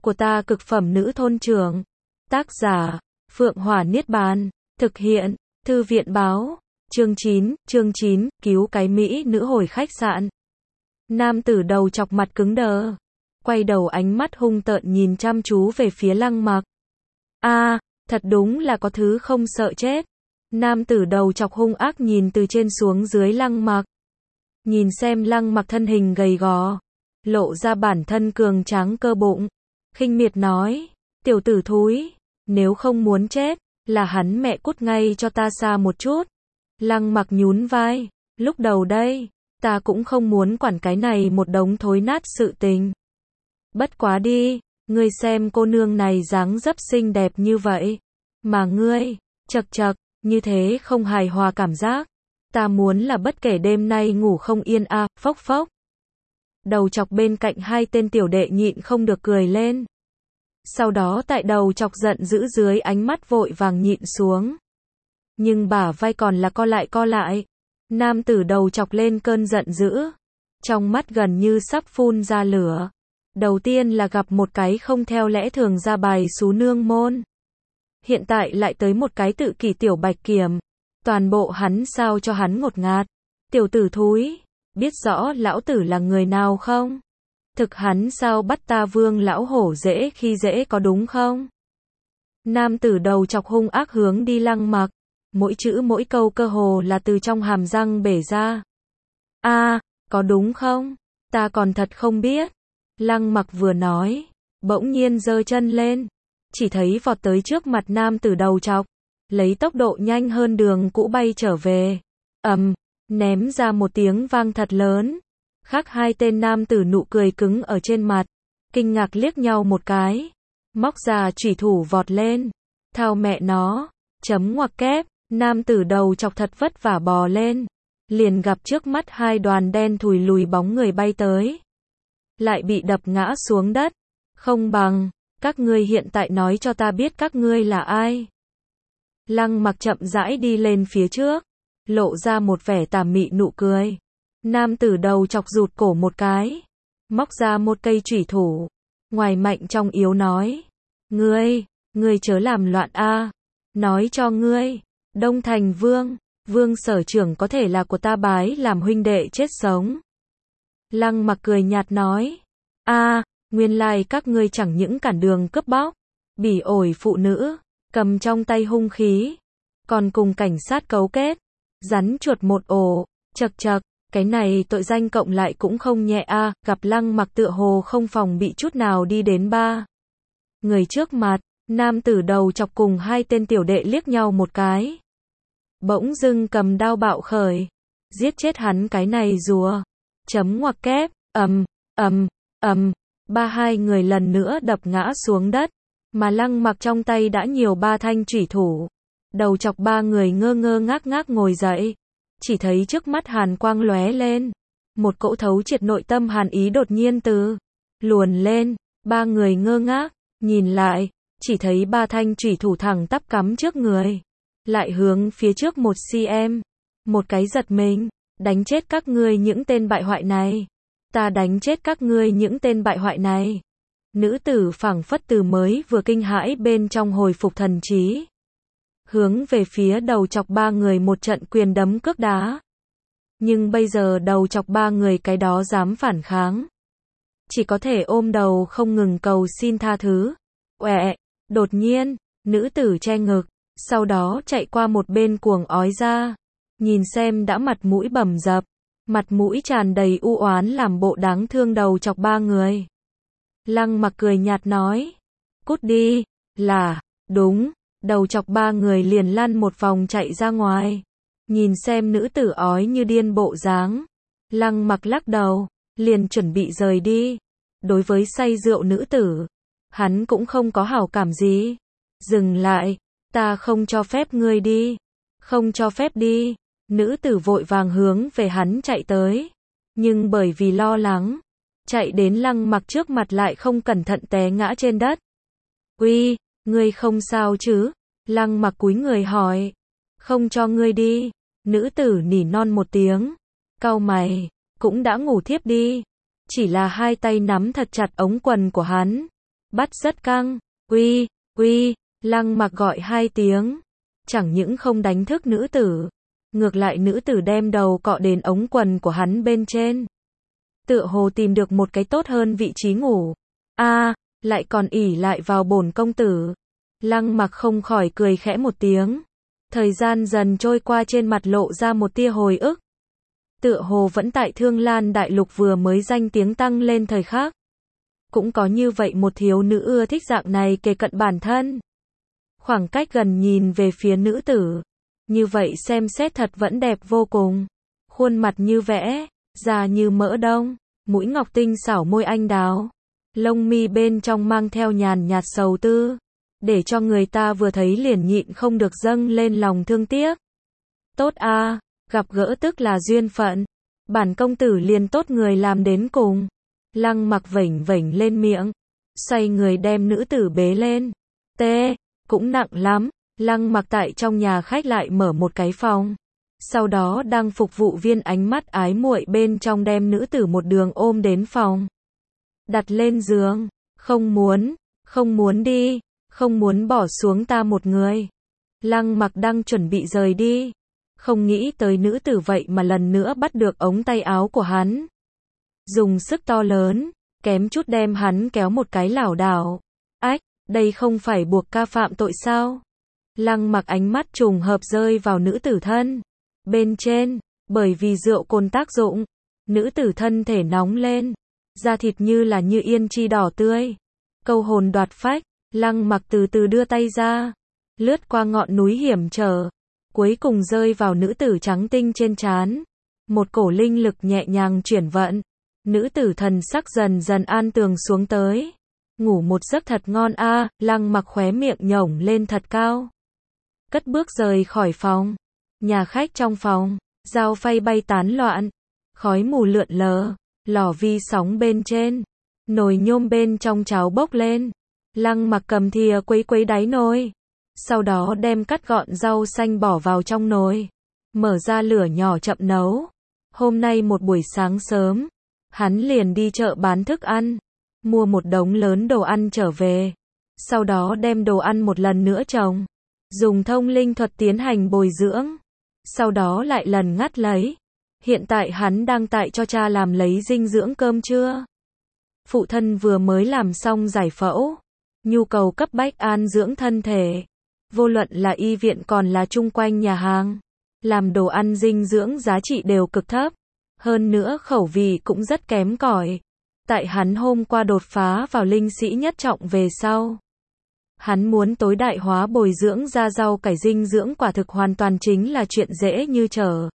của ta cực phẩm nữ thôn trưởng. Tác giả, Phượng Hỏa Niết Bàn. Thực hiện, Thư viện báo. Chương 9, cứu cái mỹ nữ hồi khách sạn. Nam tử đầu chọc mặt cứng đờ. Quay đầu ánh mắt hung tợn nhìn chăm chú về phía Lăng Mặc. Thật đúng là có thứ không sợ chết. Nam tử đầu chọc hung ác nhìn từ trên xuống dưới Lăng Mặc. Nhìn xem Lăng Mặc thân hình gầy gò, lộ ra bản thân cường tráng cơ bụng. Khinh miệt nói, tiểu tử thúi, nếu không muốn chết, là hắn mẹ cút ngay cho ta xa một chút. Lăng Mặc nhún vai, lúc đầu đây, ta cũng không muốn quản cái này một đống thối nát sự tình. Bất quá đi, ngươi xem cô nương này dáng dấp xinh đẹp như vậy, mà ngươi, chậc chậc, như thế không hài hòa cảm giác. Ta muốn là bất kể đêm nay ngủ không yên phốc phốc. Đầu chọc bên cạnh hai tên tiểu đệ nhịn không được cười lên. Sau đó tại đầu chọc giận dữ dưới ánh mắt vội vàng nhịn xuống. Nhưng bả vai còn là co lại. Nam tử đầu chọc lên cơn giận dữ. Trong mắt gần như sắp phun ra lửa. Đầu tiên là gặp một cái không theo lẽ thường ra bài xú nương môn. Hiện tại lại tới một cái tự kỷ tiểu bạch kiểm. Toàn bộ hắn sao cho hắn ngột ngạt. Tiểu tử thúi, biết rõ lão tử là người nào không? Thực hắn sao bắt ta Vương lão hổ dễ khi dễ có đúng không? Nam tử đầu chọc hung ác hướng đi Lăng Mặc. Mỗi chữ mỗi câu cơ hồ là từ trong hàm răng bể ra. Có đúng không? Ta còn thật không biết. Lăng Mặc vừa nói, bỗng nhiên giơ chân lên. Chỉ thấy vọt tới trước mặt nam tử đầu chọc. Lấy tốc độ nhanh hơn đường cũ bay trở về. Ném ra một tiếng vang thật lớn. Khác hai tên nam tử nụ cười cứng ở trên mặt. Kinh ngạc liếc nhau một cái. Móc ra chủy thủ vọt lên. Thao mẹ nó. Chấm ngoặc kép. Nam tử đầu chọc thật vất vả bò lên. Liền gặp trước mắt hai đoàn đen thùi lùi bóng người bay tới. Lại bị đập ngã xuống đất. Không bằng, các ngươi hiện tại nói cho ta biết các ngươi là ai. Lăng Mặc chậm rãi đi lên phía trước. Lộ ra một vẻ tà mị nụ cười. Nam tử đầu chọc rụt cổ một cái. Móc ra một cây chủy thủ. Ngoài mạnh trong yếu nói. Ngươi chớ làm loạn Nói cho ngươi. Đông Thành Vương sở trưởng có thể là của ta bái làm huynh đệ chết sống. Lăng Mặc cười nhạt nói. Nguyên lai các ngươi chẳng những cản đường cướp bóc. Bỉ ổi phụ nữ. Cầm trong tay hung khí. Còn cùng cảnh sát cấu kết. Rắn chuột một ổ. Chậc chậc. Cái này tội danh cộng lại cũng không nhẹ Gặp Lăng Mặc tựa hồ không phòng bị chút nào đi đến ba người trước mặt. Nam tử đầu chọc cùng hai tên tiểu đệ liếc nhau một cái. Bỗng dưng cầm đao bạo khởi. Giết chết hắn cái này rùa. Chấm ngoặc kép. Hai người lần nữa đập ngã xuống đất. Mà Lăng Mặc trong tay đã nhiều ba thanh chủy thủ. Đầu chọc ba người ngơ ngác ngồi dậy. Chỉ thấy trước mắt hàn quang lóe lên. Một cỗ thấu triệt nội tâm hàn ý đột nhiên từ luồn lên. Ba người ngơ ngác, nhìn lại. Chỉ thấy ba thanh chủy thủ thẳng tắp cắm trước người. Lại hướng phía trước 1cm. Một cái giật mình. Đánh chết các ngươi những tên bại hoại này. Ta đánh chết các ngươi những tên bại hoại này. Nữ tử phảng phất từ mới vừa kinh hãi bên trong hồi phục thần trí. Hướng về phía đầu chọc ba người một trận quyền đấm cước đá. Nhưng bây giờ đầu chọc ba người cái đó dám phản kháng. Chỉ có thể ôm đầu không ngừng cầu xin tha thứ. Đột nhiên, nữ tử che ngực. Sau đó chạy qua một bên cuồng ói ra. Nhìn xem đã mặt mũi bầm dập. Mặt mũi tràn đầy u oán làm bộ đáng thương đầu chọc ba người. Lăng Mặc cười nhạt nói. Cút đi. Đúng. Đầu chọc ba người liền lăn một vòng chạy ra ngoài. Nhìn xem nữ tử ói như điên bộ dáng. Lăng Mặc lắc đầu. Liền chuẩn bị rời đi. Đối với say rượu nữ tử. Hắn cũng không có hảo cảm gì. Dừng lại. Ta không cho phép ngươi đi. Không cho phép đi. Nữ tử vội vàng hướng về hắn chạy tới. Nhưng bởi vì lo lắng. Chạy đến Lăng Mặc trước mặt lại không cẩn thận té ngã trên đất. Ngươi không sao chứ? Lăng Mặc cúi người hỏi. Không cho ngươi đi. Nữ tử nỉ non một tiếng. Cau mày. Cũng đã ngủ thiếp đi. Chỉ là hai tay nắm thật chặt ống quần của hắn. bắt rất căng. Uy, uy, Lăng Mặc gọi 2 tiếng. Chẳng những không đánh thức nữ tử, ngược lại nữ tử đem đầu cọ đến ống quần của hắn bên trên. Tựa hồ tìm được một cái tốt hơn vị trí ngủ. Lại còn ỷ lại vào bổn công tử. Lăng Mặc không khỏi cười khẽ một tiếng. Thời gian dần trôi qua, trên mặt lộ ra một tia hồi ức. Tựa hồ vẫn tại Thương Lan Đại Lục vừa mới danh tiếng tăng lên thời khắc. Cũng có như vậy một thiếu nữ ưa thích dạng này kề cận bản thân. Khoảng cách gần nhìn về phía nữ tử. Như vậy xem xét thật vẫn đẹp vô cùng. Khuôn mặt như vẽ, da như mỡ đông, mũi ngọc tinh xảo, môi anh đào. Lông mi bên trong mang theo nhàn nhạt sầu tư. Để cho người ta vừa thấy liền nhịn không được dâng lên lòng thương tiếc. Tốt a, gặp gỡ tức là duyên phận. Bản công tử liền tốt người làm đến cùng. Lăng Mặc vểnh vểnh lên miệng. Xoay người đem nữ tử bế lên. Cũng nặng lắm. Lăng Mặc tại trong nhà khách lại mở một cái phòng. Sau đó đang phục vụ viên ánh mắt ái muội bên trong đem nữ tử một đường ôm đến phòng. Đặt lên giường. Không muốn đi. Không muốn bỏ xuống ta một người. Lăng Mặc đang chuẩn bị rời đi. Không nghĩ tới nữ tử vậy mà lần nữa bắt được ống tay áo của hắn. Dùng sức to lớn, kém chút đem hắn kéo một cái lảo đảo. Ách, đây không phải buộc ca phạm tội sao? Lăng Mặc ánh mắt trùng hợp rơi vào nữ tử thân bên trên, bởi vì rượu cồn tác dụng, nữ tử thân thể nóng lên, da thịt như yên chi đỏ tươi, câu hồn đoạt phách. Lăng Mặc từ từ đưa tay ra, lướt qua ngọn núi hiểm trở, cuối cùng rơi vào nữ tử trắng tinh trên trán. Một cổ linh lực nhẹ nhàng chuyển vận, nữ tử thần sắc dần dần an tường xuống tới. Ngủ một giấc thật ngon a. Lăng Mặc khóe miệng nhổng lên thật cao. Cất bước rời khỏi phòng. Nhà khách trong phòng, dao phay bay tán loạn, khói mù lượn lờ, lò vi sóng bên trên, nồi nhôm bên trong cháo bốc lên. Lăng Mặc cầm thìa quấy đáy nồi, sau đó đem cắt gọn rau xanh bỏ vào trong nồi, mở ra lửa nhỏ chậm nấu. Hôm nay một buổi sáng sớm, hắn liền đi chợ bán thức ăn, mua một đống lớn đồ ăn trở về, sau đó đem đồ ăn một lần nữa trồng, dùng thông linh thuật tiến hành bồi dưỡng, sau đó lại lần ngắt lấy. Hiện tại hắn đang tại cho cha làm lấy dinh dưỡng cơm trưa. Phụ thân vừa mới làm xong giải phẫu, nhu cầu cấp bách an dưỡng thân thể. Vô luận là y viện còn là chung quanh nhà hàng, làm đồ ăn dinh dưỡng giá trị đều cực thấp. Hơn nữa khẩu vị cũng rất kém cỏi. Tại hắn hôm qua đột phá vào linh sĩ nhất trọng về sau, hắn muốn tối đại hóa bồi dưỡng ra rau cải dinh dưỡng quả thực hoàn toàn chính là chuyện dễ như trở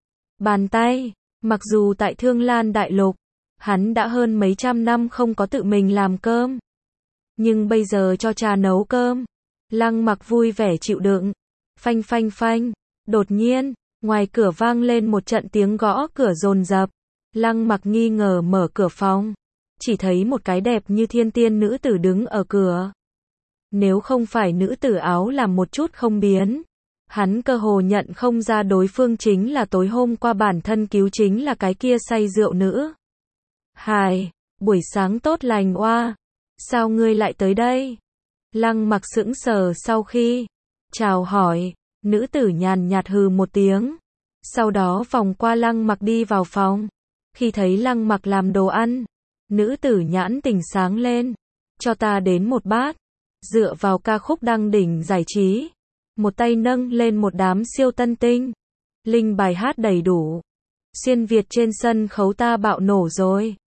bàn tay. Mặc dù tại Thương Lan Đại Lục, hắn đã hơn mấy trăm năm không có tự mình làm cơm, nhưng bây giờ cho cha nấu cơm, Lăng Mặc vui vẻ chịu đựng. Phanh phanh phanh, đột nhiên, ngoài cửa vang lên một trận tiếng gõ cửa dồn dập. Lăng Mặc nghi ngờ mở cửa phòng, chỉ thấy một cái đẹp như thiên tiên nữ tử đứng ở cửa. Nếu không phải nữ tử áo làm một chút không biến, hắn cơ hồ nhận không ra đối phương chính là tối hôm qua bản thân cứu chính là cái kia say rượu nữ. Hài, buổi sáng tốt lành oa, sao ngươi lại tới đây? Lăng Mặc sững sờ sau khi chào hỏi, nữ tử nhàn nhạt hừ một tiếng, sau đó vòng qua Lăng Mặc đi vào phòng. Khi thấy Lăng Mặc làm đồ ăn, nữ tử nhãn tình sáng lên, cho ta đến một bát. Dựa vào ca khúc đăng đỉnh giải trí, một tay nâng lên một đám siêu tân tinh, linh bài hát đầy đủ. Xuyên Việt trên sân khấu ta bạo nổ rồi.